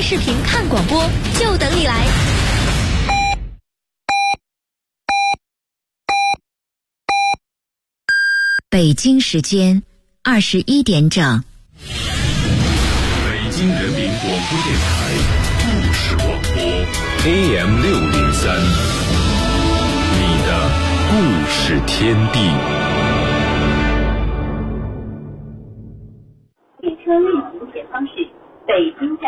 视频看广播，就等你来。 北京时间21点整。 北京人民广播电台故事广播 AM603，你的故事天地。 列车运行前方是北京站。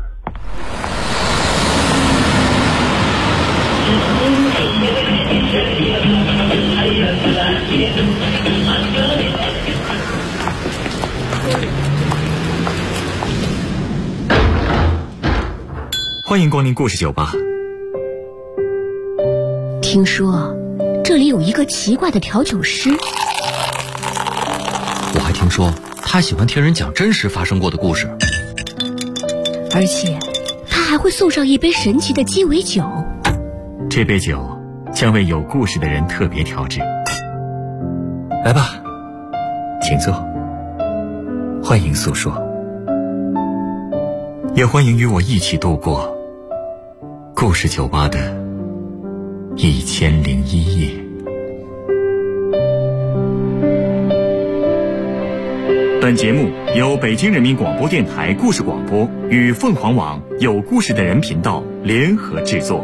欢迎光临故事酒吧。 听说这里有一个奇怪的调酒师， 我还听说他喜欢听人讲真实发生过的故事， 而且他还会送上一杯神奇的鸡尾酒。 这杯酒将为有故事的人特别调制。来吧，请坐，欢迎诉说，也欢迎与我一起度过故事酒吧的1001夜。本节目由北京人民广播电台故事广播与凤凰网有故事的人频道联合制作。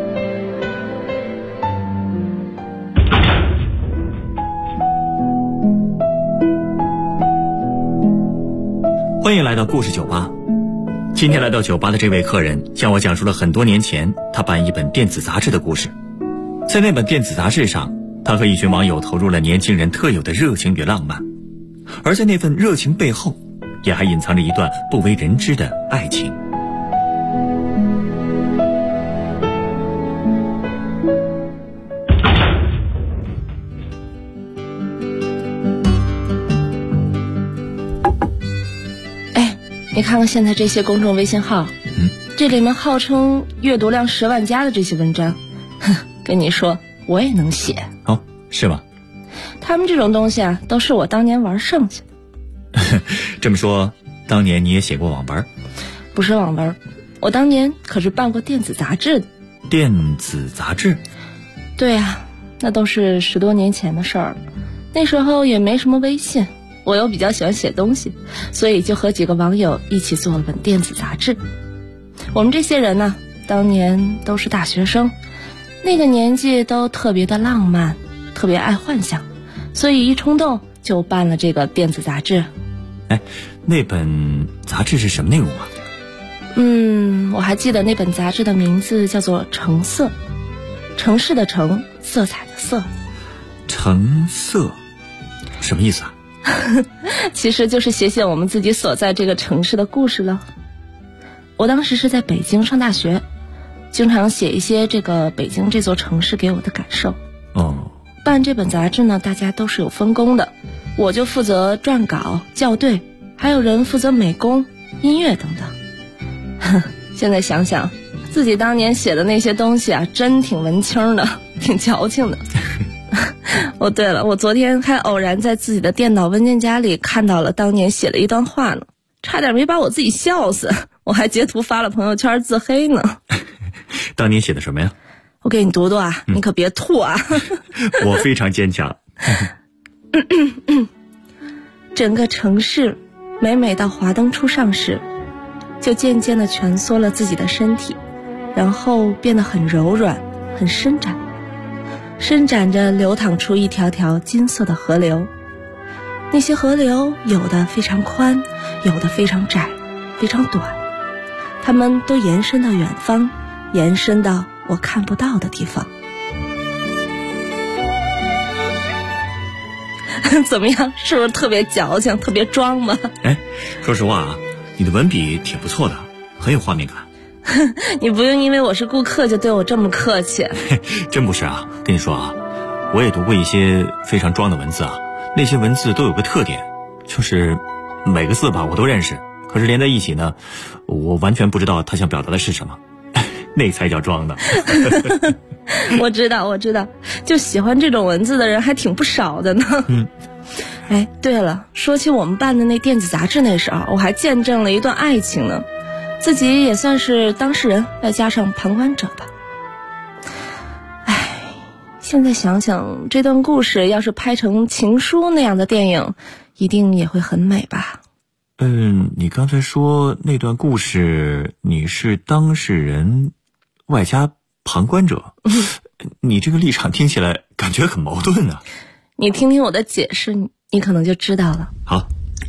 欢迎来到故事酒吧。今天来到酒吧的这位客人向我讲述了很多年前他办一本电子杂志的故事。在那本电子杂志上，他和一群网友投入了年轻人特有的热情与浪漫，而在那份热情背后，也还隐藏着一段不为人知的爱情。 你看看现在这些公众微信号，这里面号称阅读量10万加的这些文章，跟你说我也能写。 哦，是吗？ 他们这种东西啊，都是我当年玩剩下的。 这么说，当年你也写过网文？ 不是网文，我当年可是办过电子杂志的。 电子杂志？ 对啊，那都是10多年前的事儿了。那时候也没什么微信，我又比较喜欢写东西，所以就和几个网友一起做了本电子杂志。我们这些人呢，当年都是大学生，那个年纪都特别的浪漫，特别爱幻想，所以一冲动就办了这个电子杂志。 那本杂志是什么内容啊？ 我还记得那本杂志的名字叫做橙色，城市的城，色彩的色。 橙色什么意思啊？ 其实就是写写我们自己所在这个城市的故事了。我当时是在北京上大学，经常写一些这个北京这座城市给我的感受。办这本杂志呢，大家都是有分工的，我就负责撰稿、校对，还有人负责美工、音乐等等。现在想想，自己当年写的那些东西啊，真挺文青的，挺矫情的。哦，对了，我昨天还偶然在自己的电脑文件夹里看到了当年写了一段话呢，差点没把我自己笑死，我还截图发了朋友圈自黑呢。 当年写的什么呀？ 我给你读读啊，你可别吐啊。 我非常坚强。 整个城市每到华灯初上时，就渐渐地蜷缩了自己的身体，然后变得很柔软，很伸展，伸展着流淌出一条条金色的河流。那些河流有的非常宽，有的非常窄，非常短，它们都延伸到远方，延伸到我看不到的地方。怎么样，是不是特别矫情，特别装吧？ 说实话啊，你的文笔挺不错的，很有画面感。 你不用因为我是顾客就对我这么客气。 真不是啊，跟你说啊，我也读过一些非常装的文字啊，那些文字都有个特点，就是每个字吧我都认识，可是连在一起呢，我完全不知道他想表达的是什么，那才叫装的。 我知道，就喜欢这种文字的人还挺不少的呢。对了，说起我们办的那电子杂志，那时候我还见证了一段爱情呢。 自己也算是当事人，再加上旁观者吧。现在想想，这段故事要是拍成情书那样的电影，一定也会很美吧。 你刚才说那段故事你是当事人外加旁观者，你这个立场听起来感觉很矛盾啊。 你听听我的解释，你可能就知道了。 好。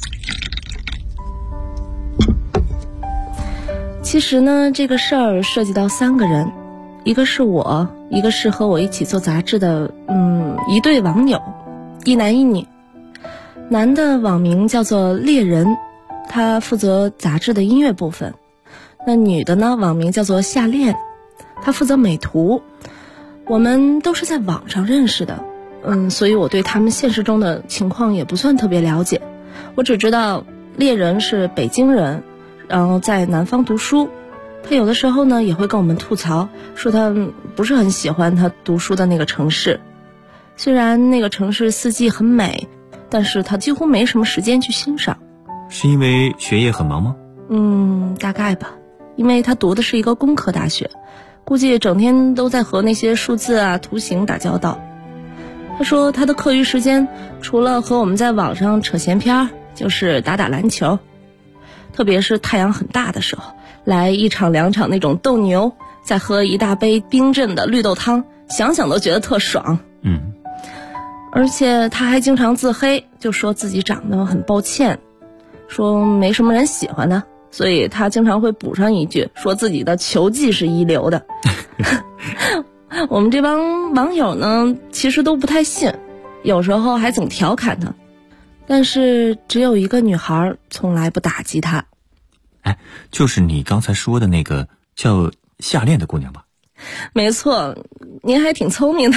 其实呢，这个事儿涉及到3个人，一个是我，一个是和我一起做杂志的一对网友，一男一女。男的网名叫做猎人，他负责杂志的音乐部分。那女的呢，网名叫做夏恋，她负责美图。我们都是在网上认识的，所以我对他们现实中的情况也不算特别了解。我只知道猎人是北京人，然后在南方读书。他有的时候呢也会跟我们吐槽，说他不是很喜欢他读书的那个城市。虽然那个城市四季很美，但是他几乎没什么时间去欣赏。 是因为学业很忙吗？ 大概吧。因为他读的是一个工科大学，估计整天都在和那些数字啊、图形打交道。他说他的课余时间除了和我们在网上扯闲篇，就是打打篮球。特别是太阳很大的时候，来1场2场那种斗牛，再喝一大杯冰镇的绿豆汤，想想都觉得特爽。而且他还经常自黑，就说自己长得很抱歉，说没什么人喜欢他，所以他经常会补上一句，说自己的球技是一流的。我们这帮网友呢，其实都不太信，有时候还总调侃他。但是只有一个女孩从来不打击他。 就是你刚才说的那个叫夏恋的姑娘吧？ 没错，您还挺聪明的。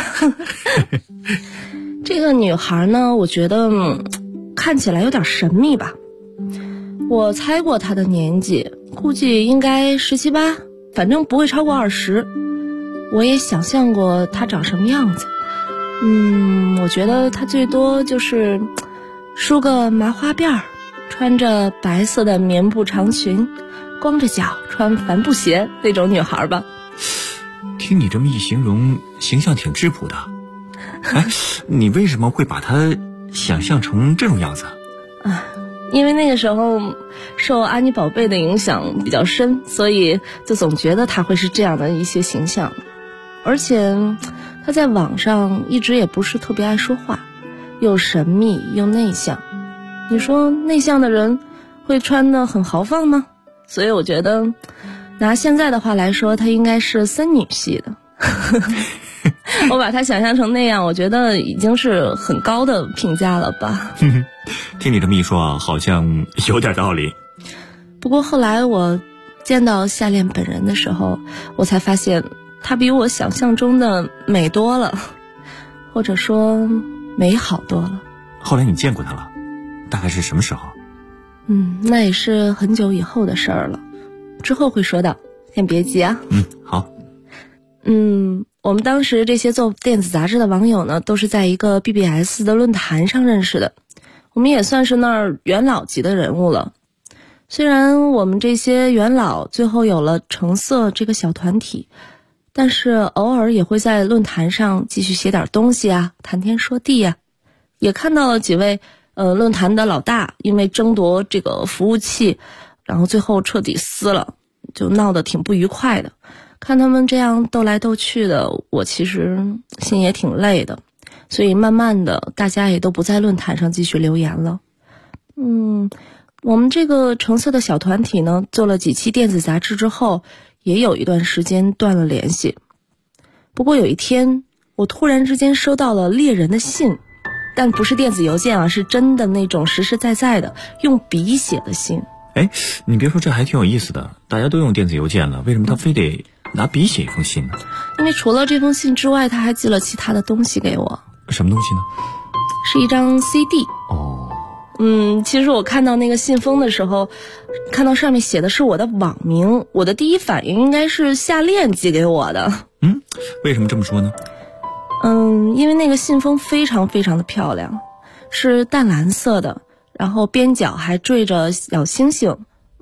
这个女孩呢，我觉得看起来有点神秘吧。我猜过她的年纪，估计应该17、18，反正不会超过20。我也想象过她长什么样子。我觉得她最多就是梳个麻花辫，穿着白色的棉布长裙，光着脚穿帆布鞋那种女孩吧。 听你这么一形容，形象挺质朴的。你为什么会把她想象成这种样子？ 因为那个时候受安妮宝贝的影响比较深，所以就总觉得她会是这样的一些形象。而且她在网上一直也不是特别爱说话，又神秘又内向。你说内向的人会穿得很豪放吗？所以我觉得拿现在的话来说，她应该是森女系的。我把她想象成那样，我觉得已经是很高的评价了吧。 听你这么一说啊，好像有点道理。 不过后来我见到夏恋本人的时候，我才发现她比我想象中的美多了，或者说美好多了。 后来你见过她了？大概是什么时候？ 那也是很久以后的事儿了，之后会说到，先别急啊。 好。 我们当时这些做电子杂志的网友呢，都是在一个 BBS 的论坛上认识的，我们也算是那儿元老级的人物了。虽然我们这些元老最后有了橙色这个小团体，但是偶尔也会在论坛上继续写点东西啊，谈天说地啊。也看到了几位论坛的老大因为争夺这个服务器，然后最后彻底撕了，就闹得挺不愉快的。看他们这样斗来斗去的，我其实心也挺累的，所以慢慢的大家也都不在论坛上继续留言了。我们这个橙色的小团体呢，做了几期电子杂志之后，也有一段时间断了联系。不过有一天，我突然之间收到了猎人的信，但不是电子邮件啊，是真的那种实实在在的用笔写的信。 你别说，这还挺有意思的。大家都用电子邮件了，为什么他非得拿笔写一封信呢？ 因为除了这封信之外，他还寄了其他的东西给我。 什么东西呢？ 是一张 CD。其实我看到那个信封的时候，看到上面写的是我的网名，我的第一反应应该是夏恋寄给我的。 为什么这么说呢？ 因为那个信封非常非常的漂亮，是淡蓝色的，然后边角还缀着小星星，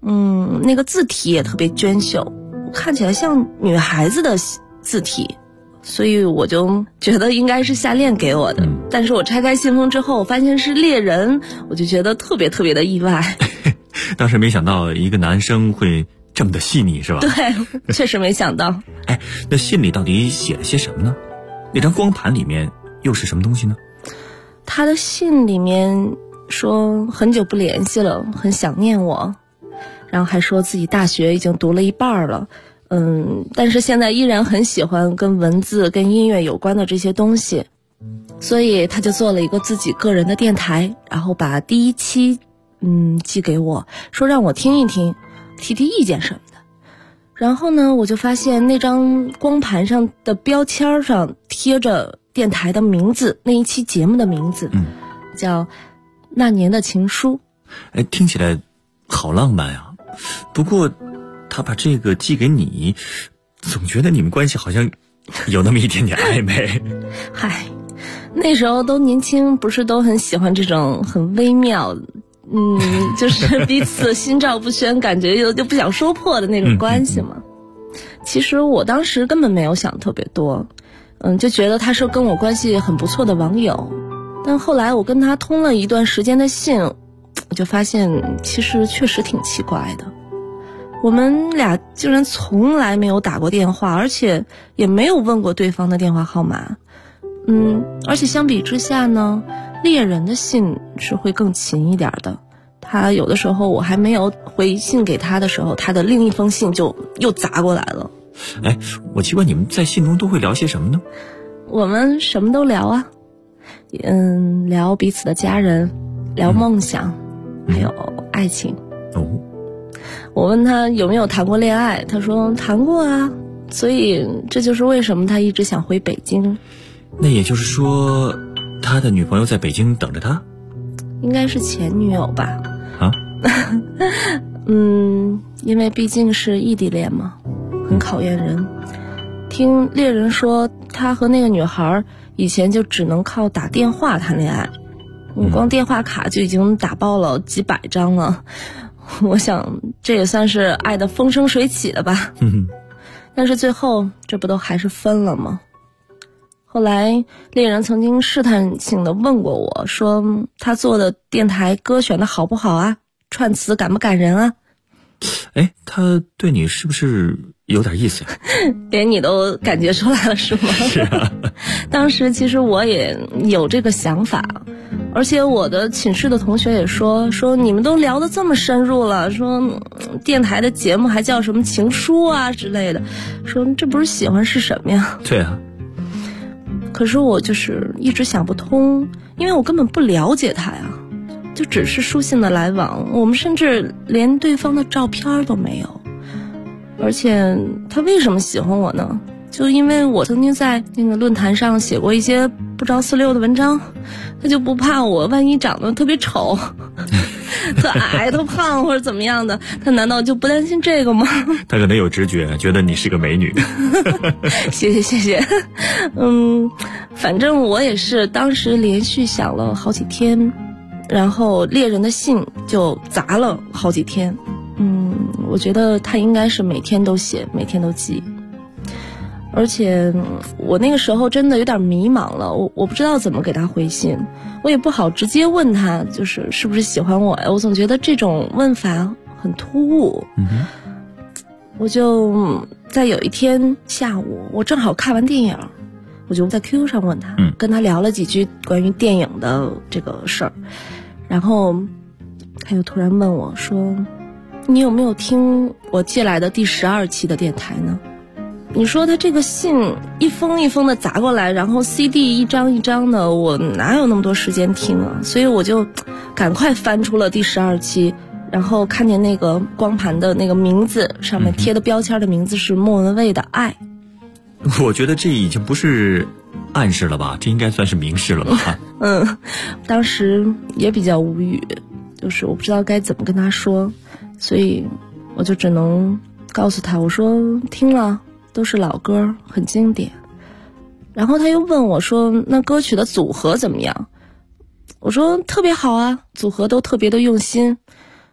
那个字体也特别娟秀，看起来像女孩子的字体，所以我就觉得应该是夏恋给我的。但是我拆开信封之后，我发现是猎人，我就觉得特别特别的意外。 当时没想到一个男生会这么的细腻，是吧？ 对，确实没想到。 那信里到底写了些什么呢？那张光盘里面又是什么东西呢？ 他的信里面说很久不联系了，很想念我，然后还说自己大学已经读了一半了，但是现在依然很喜欢跟文字跟音乐有关的这些东西，所以他就做了一个自己个人的电台，然后把第1期寄给我，说让我听一听，提提意见什么的。然后呢，我就发现那张光盘上的标签上贴着电台的名字，那一期节目的名字，叫那年的情书。 听起来好浪漫啊。不过他把这个寄给你，总觉得你们关系好像有那么一点点暧昧。 嗨，那时候都年轻，不是都很喜欢这种很微妙，就是彼此心照不宣，感觉又不想说破的那种关系嘛。其实我当时根本没有想特别多，就觉得他是跟我关系很不错的网友。但后来我跟他通了一段时间的信，我就发现其实确实挺奇怪的。我们俩竟然从来没有打过电话，而且也没有问过对方的电话号码。而且相比之下呢，猎人的信是会更勤一点的。他有的时候我还没有回信给他的时候，他的另一封信就又砸过来了。 我奇怪你们在信中都会聊些什么呢？ 我们什么都聊啊，聊彼此的家人，聊梦想，还有爱情。我问他有没有谈过恋爱，他说谈过啊，所以这就是为什么他一直想回北京。 那也就是说他的女朋友在北京等着他？ 应该是前女友吧。因为毕竟是异地恋嘛，很考验人。听猎人说他和那个女孩以前就只能靠打电话谈恋爱，光电话卡就已经打爆了几百张了。我想这也算是爱得风生水起的吧。但是最后这不都还是分了吗？后来猎人曾经试探性地问过我，说他做的电台歌选的好不好啊，串词感不感人啊。 他对你是不是有点意思呀？ 连你都感觉出来了是吗？ 是啊。 当时其实我也有这个想法，而且我的寝室的同学也说你们都聊得这么深入了，说电台的节目还叫什么情书啊之类的，说这不是喜欢是什么呀？ 对啊。 可是我就是一直想不通，因为我根本不了解他呀，就只是书信的来往，我们甚至连对方的照片都没有。而且他为什么喜欢我呢？就因为我曾经在那个论坛上写过一些不着四六的文章，他就不怕我万一长得特别丑特矮特胖或者怎么样的，他难道就不担心这个吗？ 他可能有直觉，觉得你是个美女。 谢谢。反正我也是当时连续想了好几天，然后猎人的信就砸了好几天。我觉得他应该是每天都写，每天都寄。而且我那个时候真的有点迷茫了，我不知道怎么给他回信，我也不好直接问他就是是不是喜欢我呀，我总觉得这种问法很突兀。我就在有一天下午，我正好看完电影，我就在 QQ 上问他，跟他聊了几句关于电影的这个事儿，然后他又突然问我说，你有没有听我寄来的第12期的电台呢？你说他这个信一封一封的砸过来，然后 CD 一张一张的，我哪有那么多时间听啊？所以我就赶快翻出了第12期，然后看见那个光盘的那个名字上面贴的标签的名字是莫文蔚的《爱》。 我觉得这已经不是暗示了吧，这应该算是明示了吧。 当时也比较无语，就是我不知道该怎么跟他说，所以我就只能告诉他，我说听了，都是老歌，很经典。然后他又问我说，那歌曲的组合怎么样？我说特别好啊，组合都特别的用心。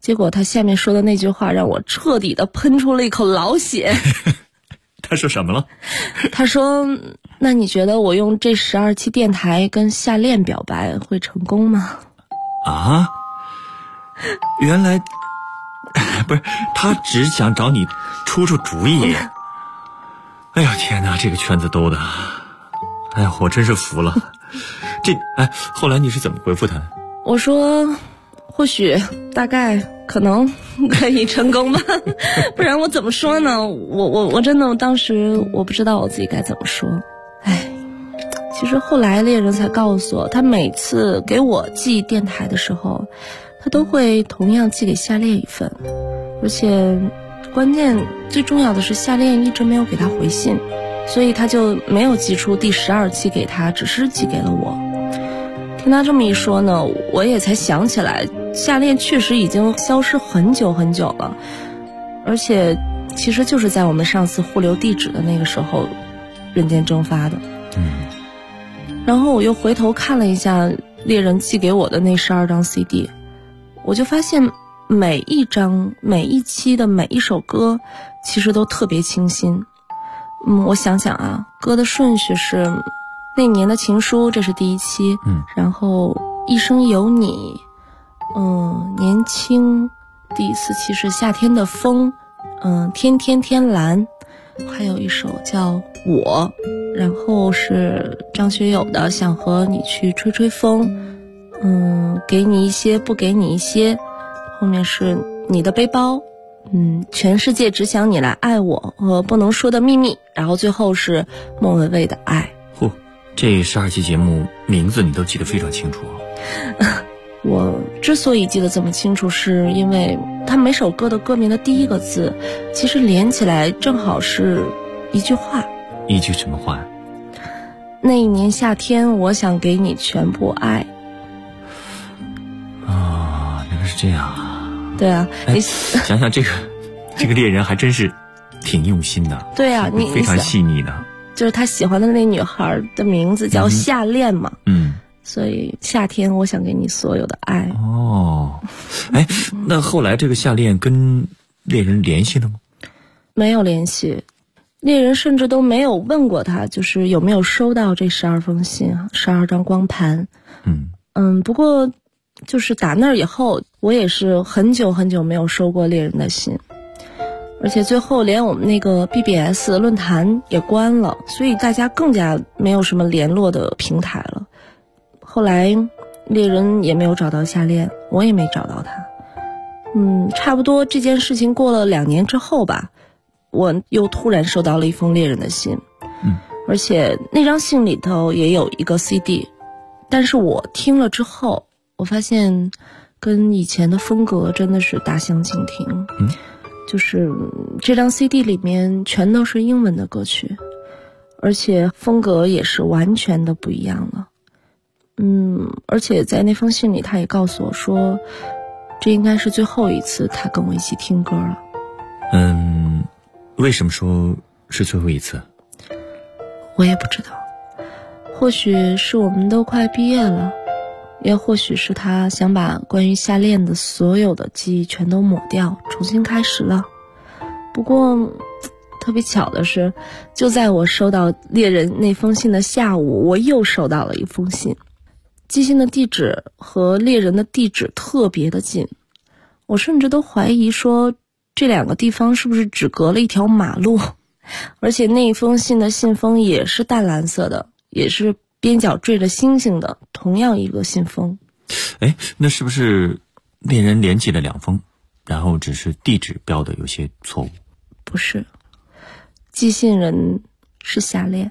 结果他下面说的那句话让我彻底的喷出了一口老血。 他说什么了？ 他说，那你觉得我用这12期电台跟夏恋表白会成功吗？ 啊，原来不是，他只想找你出主意。哎呀天哪，这个圈子兜的，哎呀，我真是服了。后来你是怎么回复他？ 我说或许大概可能可以成功吧。不然我怎么说呢？我真的当时我不知道我自己该怎么说。其实后来猎人才告诉我，他每次给我寄电台的时候，他都会同样寄给夏恋一份，而且关键最重要的是夏恋一直没有给他回信，所以他就没有寄出第12期给他，只是寄给了我。听他这么一说呢，我也才想起来夏恋确实已经消失很久很久了，而且其实就是在我们上次互留地址的那个时候人间蒸发的。然后我又回头看了一下猎人寄给我的那12张 CD， 我就发现每一张每一期的每一首歌其实都特别清新。我想想啊，歌的顺序是那年的情书，这是第1期，然后一生有你，年轻，第4期是夏天的风，天天天蓝，还有一首叫我，然后是张学友的想和你去吹吹风，给你一些不给你一些，后面是你的背包，全世界只想你来爱我和不能说的秘密，然后最后是莫文蔚的爱。 这12期节目名字你都记得非常清楚。 我之所以记得这么清楚，是因为他每首歌的歌名的第一个字其实连起来正好是一句话。 一句什么话？ 那一年夏天我想给你全部爱。 原来是这样啊。 对啊，你想想这个猎人还真是挺用心的。 对啊，你非常细腻的。 就是他喜欢的那女孩的名字叫夏恋嘛，所以夏天我想给你所有的爱。 那后来这个夏恋跟猎人联系了吗？ 没有联系，猎人甚至都没有问过他，就是有没有收到这12封信，12张光盘。不过就是打那儿以后，我也是很久很久没有收过猎人的信。而且最后连我们那个 BBS 论坛也关了，所以大家更加没有什么联络的平台了。后来猎人也没有找到夏恋，我也没找到他。差不多这件事情过了2年之后吧，我又突然收到了一封猎人的信，而且那张信里头也有一个 CD， 但是我听了之后，我发现跟以前的风格真的是大相径庭。就是这张 CD 里面全都是英文的歌曲，而且风格也是完全的不一样了。而且在那封信里他也告诉我说，这应该是最后一次他跟我一起听歌了。 为什么说是最后一次？ 我也不知道，或许是我们都快毕业了，也或许是他想把关于夏恋的所有的记忆全都抹掉，重新开始了。不过特别巧的是，就在我收到猎人那封信的下午，我又收到了一封信，寄信的地址和猎人的地址特别的近，我甚至都怀疑说这2个地方是不是只隔了一条马路。而且那一封信的信封也是淡蓝色的，也是边角缀着星星的，同样一个信封。 那是不是猎人连寄了2封，然后只是地址标的有些错误？ 不是，寄信人是夏恋。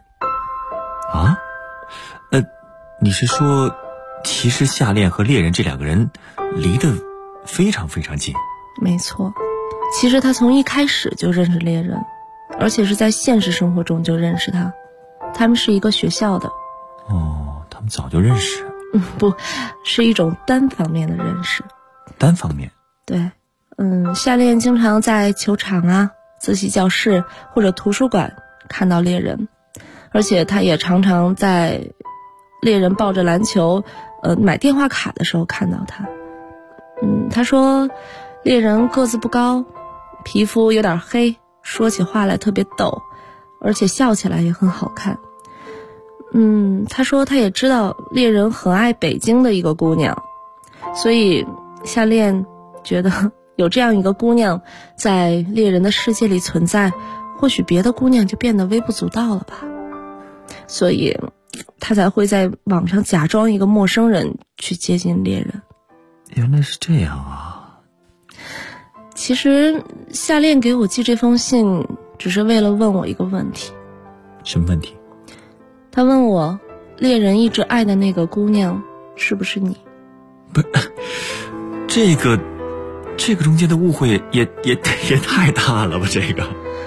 你是说其实夏恋和猎人这2个人离得非常非常近？ 没错，其实他从一开始就认识猎人，而且是在现实生活中就认识他，他们是一个学校的。 他们早就认识？ 不是一种单方面的认识。 单方面？ 对，夏恋经常在球场啊、自习教室或者图书馆看到猎人，而且他也常常在猎人抱着篮球买电话卡的时候看到他。他说猎人个子不高，皮肤有点黑，说起话来特别逗，而且笑起来也很好看。他说他也知道猎人很爱北京的一个姑娘，所以夏恋觉得有这样一个姑娘在猎人的世界里存在，或许别的姑娘就变得微不足道了吧。所以他才会在网上假装一个陌生人去接近猎人。 原来是这样啊。 其实夏恋给我寄这封信只是为了问我一个问题。 什么问题？ 他问我猎人一直爱的那个姑娘是不是你？ 不，这个中间的误会也太大了吧，这个。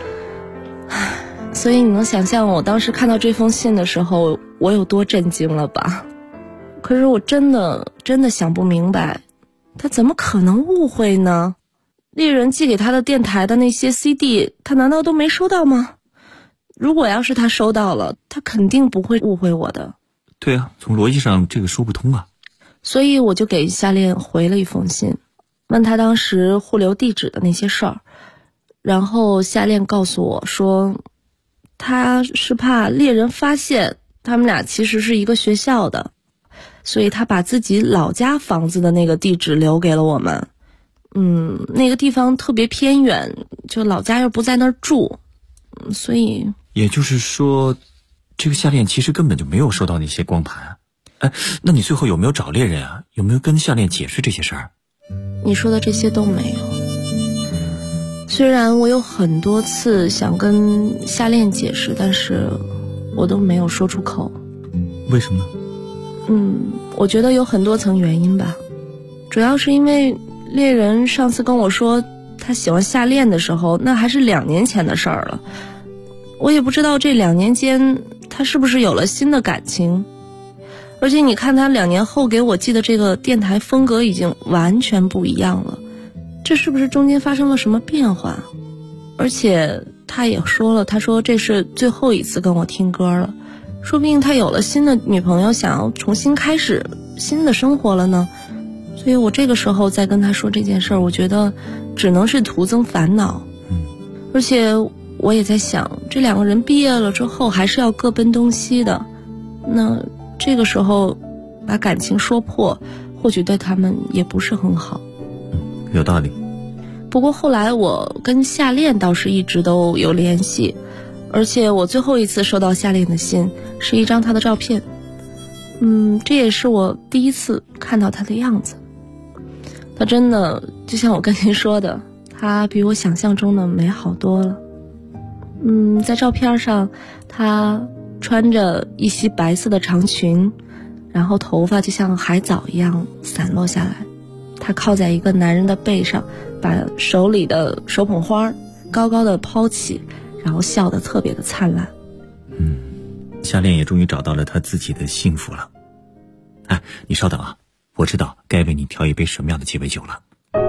所以你能想象我当时看到这封信的时候我有多震惊了吧？可是我真的想不明白，他怎么可能误会呢？猎人寄给他的电台的那些 CD 他难道都没收到吗？如果要是他收到了，他肯定不会误会我的。 对啊，从逻辑上这个说不通啊。 所以我就给夏恋回了一封信，问他当时互留地址的那些事儿。然后夏恋告诉我说，他是怕猎人发现他们俩其实是一个学校的，所以他把自己老家房子的那个地址留给了我们。那个地方特别偏远，就老家又不在那儿住，所以也就是说，这个夏恋其实根本就没有收到那些光盘。那你最后有没有找猎人啊？有没有跟夏恋解释这些事儿？ 你说的这些都没有。虽然我有很多次想跟夏恋解释，但是我都没有说出口。 为什么呢？ 我觉得有很多层原因吧。主要是因为猎人上次跟我说他喜欢夏恋的时候，那还是2年前的事儿了。我也不知道这2年间他是不是有了新的感情。而且你看他2年后给我寄的这个电台风格已经完全不一样了，这是不是中间发生了什么变化？而且他也说了，他说这是最后一次跟我听歌了，说不定他有了新的女朋友，想要重新开始新的生活了呢。所以我这个时候再跟他说这件事儿，我觉得只能是徒增烦恼。而且我也在想，这2个人毕业了之后还是要各奔东西的，那这个时候把感情说破，或许对他们也不是很好。 有道理。 不过后来我跟夏恋倒是一直都有联系，而且我最后一次收到夏恋的信是一张他的照片。这也是我第一次看到他的样子。他真的就像我跟您说的，他比我想象中的美好多了。在照片上他穿着一袭白色的长裙，然后头发就像海藻一样散落下来。他靠在一个男人的背上，把手里的手捧花高高的抛起，然后笑得特别的灿烂。 夏恋也终于找到了他自己的幸福了。你稍等啊，我知道该为你调一杯什么样的鸡尾酒了。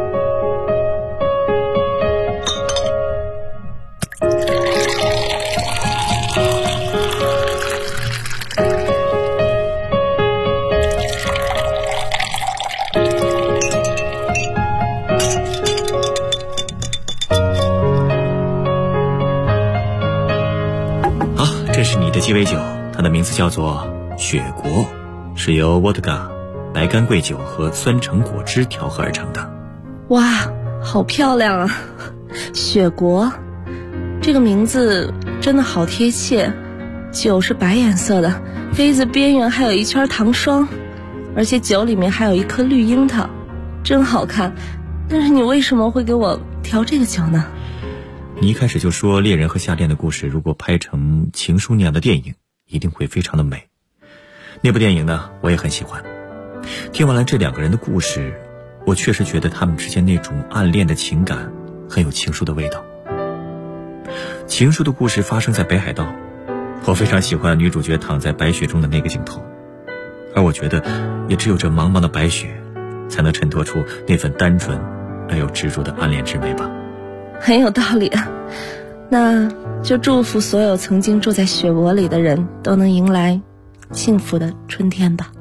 这是你的鸡尾酒，它的名字叫做雪国，是由沃特嘎、白干桂酒和酸橙果汁调和而成的。 哇，好漂亮啊！雪国这个名字真的好贴切。酒是白颜色的，杯子边缘还有一圈糖霜，而且酒里面还有一颗绿樱桃，真好看。但是你为什么会给我调这个酒呢？ 你一开始就说猎人和夏恋的故事如果拍成情书那样的电影一定会非常的美。那部电影呢，我也很喜欢。听完了这2个人的故事，我确实觉得他们之间那种暗恋的情感很有情书的味道。情书的故事发生在北海道，我非常喜欢女主角躺在白雪中的那个镜头，而我觉得也只有这茫茫的白雪才能衬托出那份单纯而又执着的暗恋之美吧。 很有道理啊，那就祝福所有曾经住在雪国里的人都能迎来幸福的春天吧。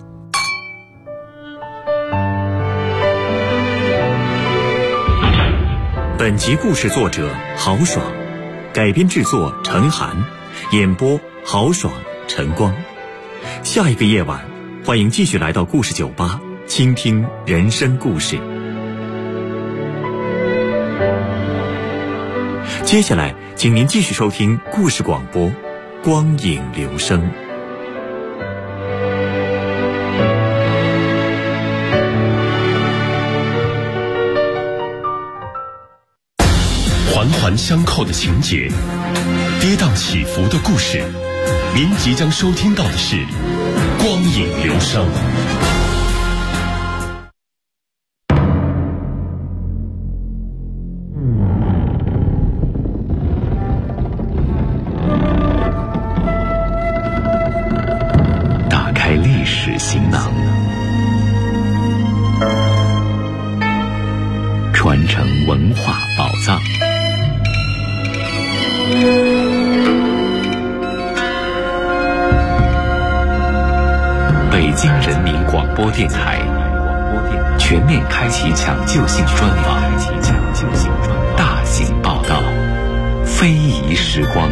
本集故事作者豪爽，改编制作陈寒，演播豪爽、陈光。下一个夜晚，欢迎继续来到故事酒吧，倾听人生故事。接下来，请您继续收听故事广播《光影留声》。 环环相扣的情节，跌宕起伏的故事，您即将收听到的是《光影留声》。打开历史行囊，传承文化宝藏。北京人民广播电台全面开启抢救性专访，大型报道，非遗时光。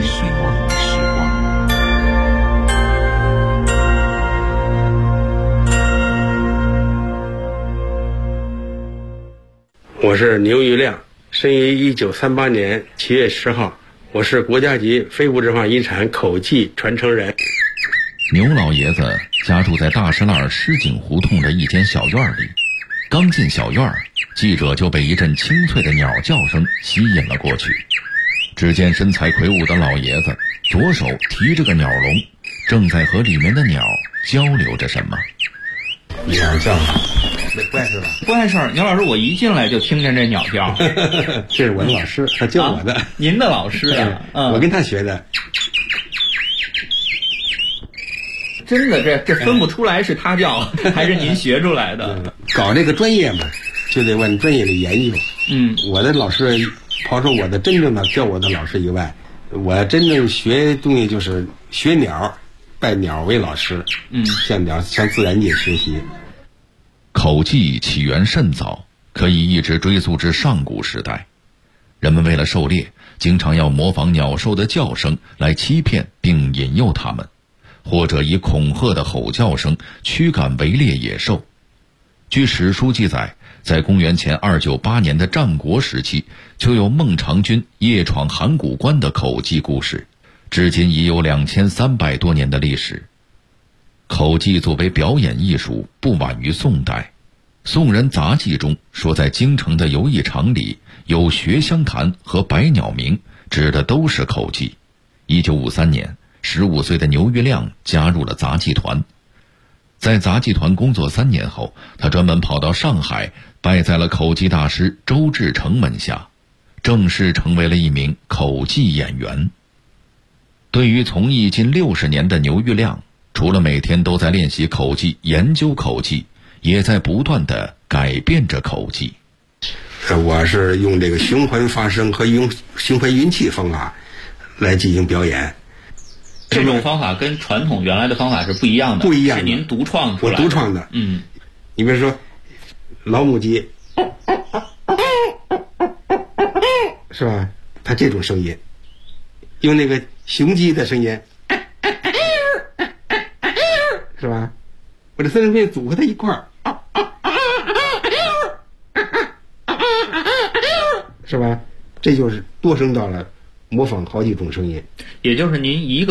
我是牛玉亮，生于1938年7月10号，我是国家级非物质文化遗产口技传承人。 牛老爷子家住在大石栏狮井胡同的一间小院里，刚进小院，记者就被一阵清脆的鸟叫声吸引了过去。只见身材魁梧的老爷子左手提着个鸟笼，正在和里面的鸟交流着什么。 鸟叫，不碍事吧？ 不碍事。牛老师，我一进来就听见这鸟叫。 这是我的老师，他教我的。 您的老师啊？ 我跟他学的。 真的，这分不出来是他教还是您学出来的。 搞这个专业嘛，就得往专业里研究。我的老师，刨出我的真正的教我的老师以外，我真正学东西就是学鸟，拜鸟为老师。向自然界学习。 口技起源甚早，可以一直追溯至上古时代。人们为了狩猎，经常要模仿鸟兽的叫声来欺骗并引诱它们，或者以恐吓的吼叫声驱赶围猎野兽。据史书记载，在公元前298年的战国时期，就有孟尝君夜闯函谷关的口技故事，至今已有2300多年的历史。口技作为表演艺术，不晚于宋代。宋人杂记中说，在京城的游艺场里有学香坛和百鸟鸣，指的都是口技。1953年，15岁的牛玉亮加入了杂技团。在杂技团工作3年后，他专门跑到上海，拜在了口技大师周志成门下，正式成为了一名口技演员。对于从艺近60年的牛玉亮，除了每天都在练习口技、研究口技，也在不断地改变着口技。 我是用这个循环发声和用循环运气方法来进行表演。 这种方法跟传统原来的方法是不一样的， 不一样的， 是您独创出来的。 我独创的。你比如说老母鸡，是吧？它这种声音，用那个雄鸡的声音，是吧？我这三声片组合在一块儿，是吧？这就是多声道了，模仿好几种声音。 也就是您一个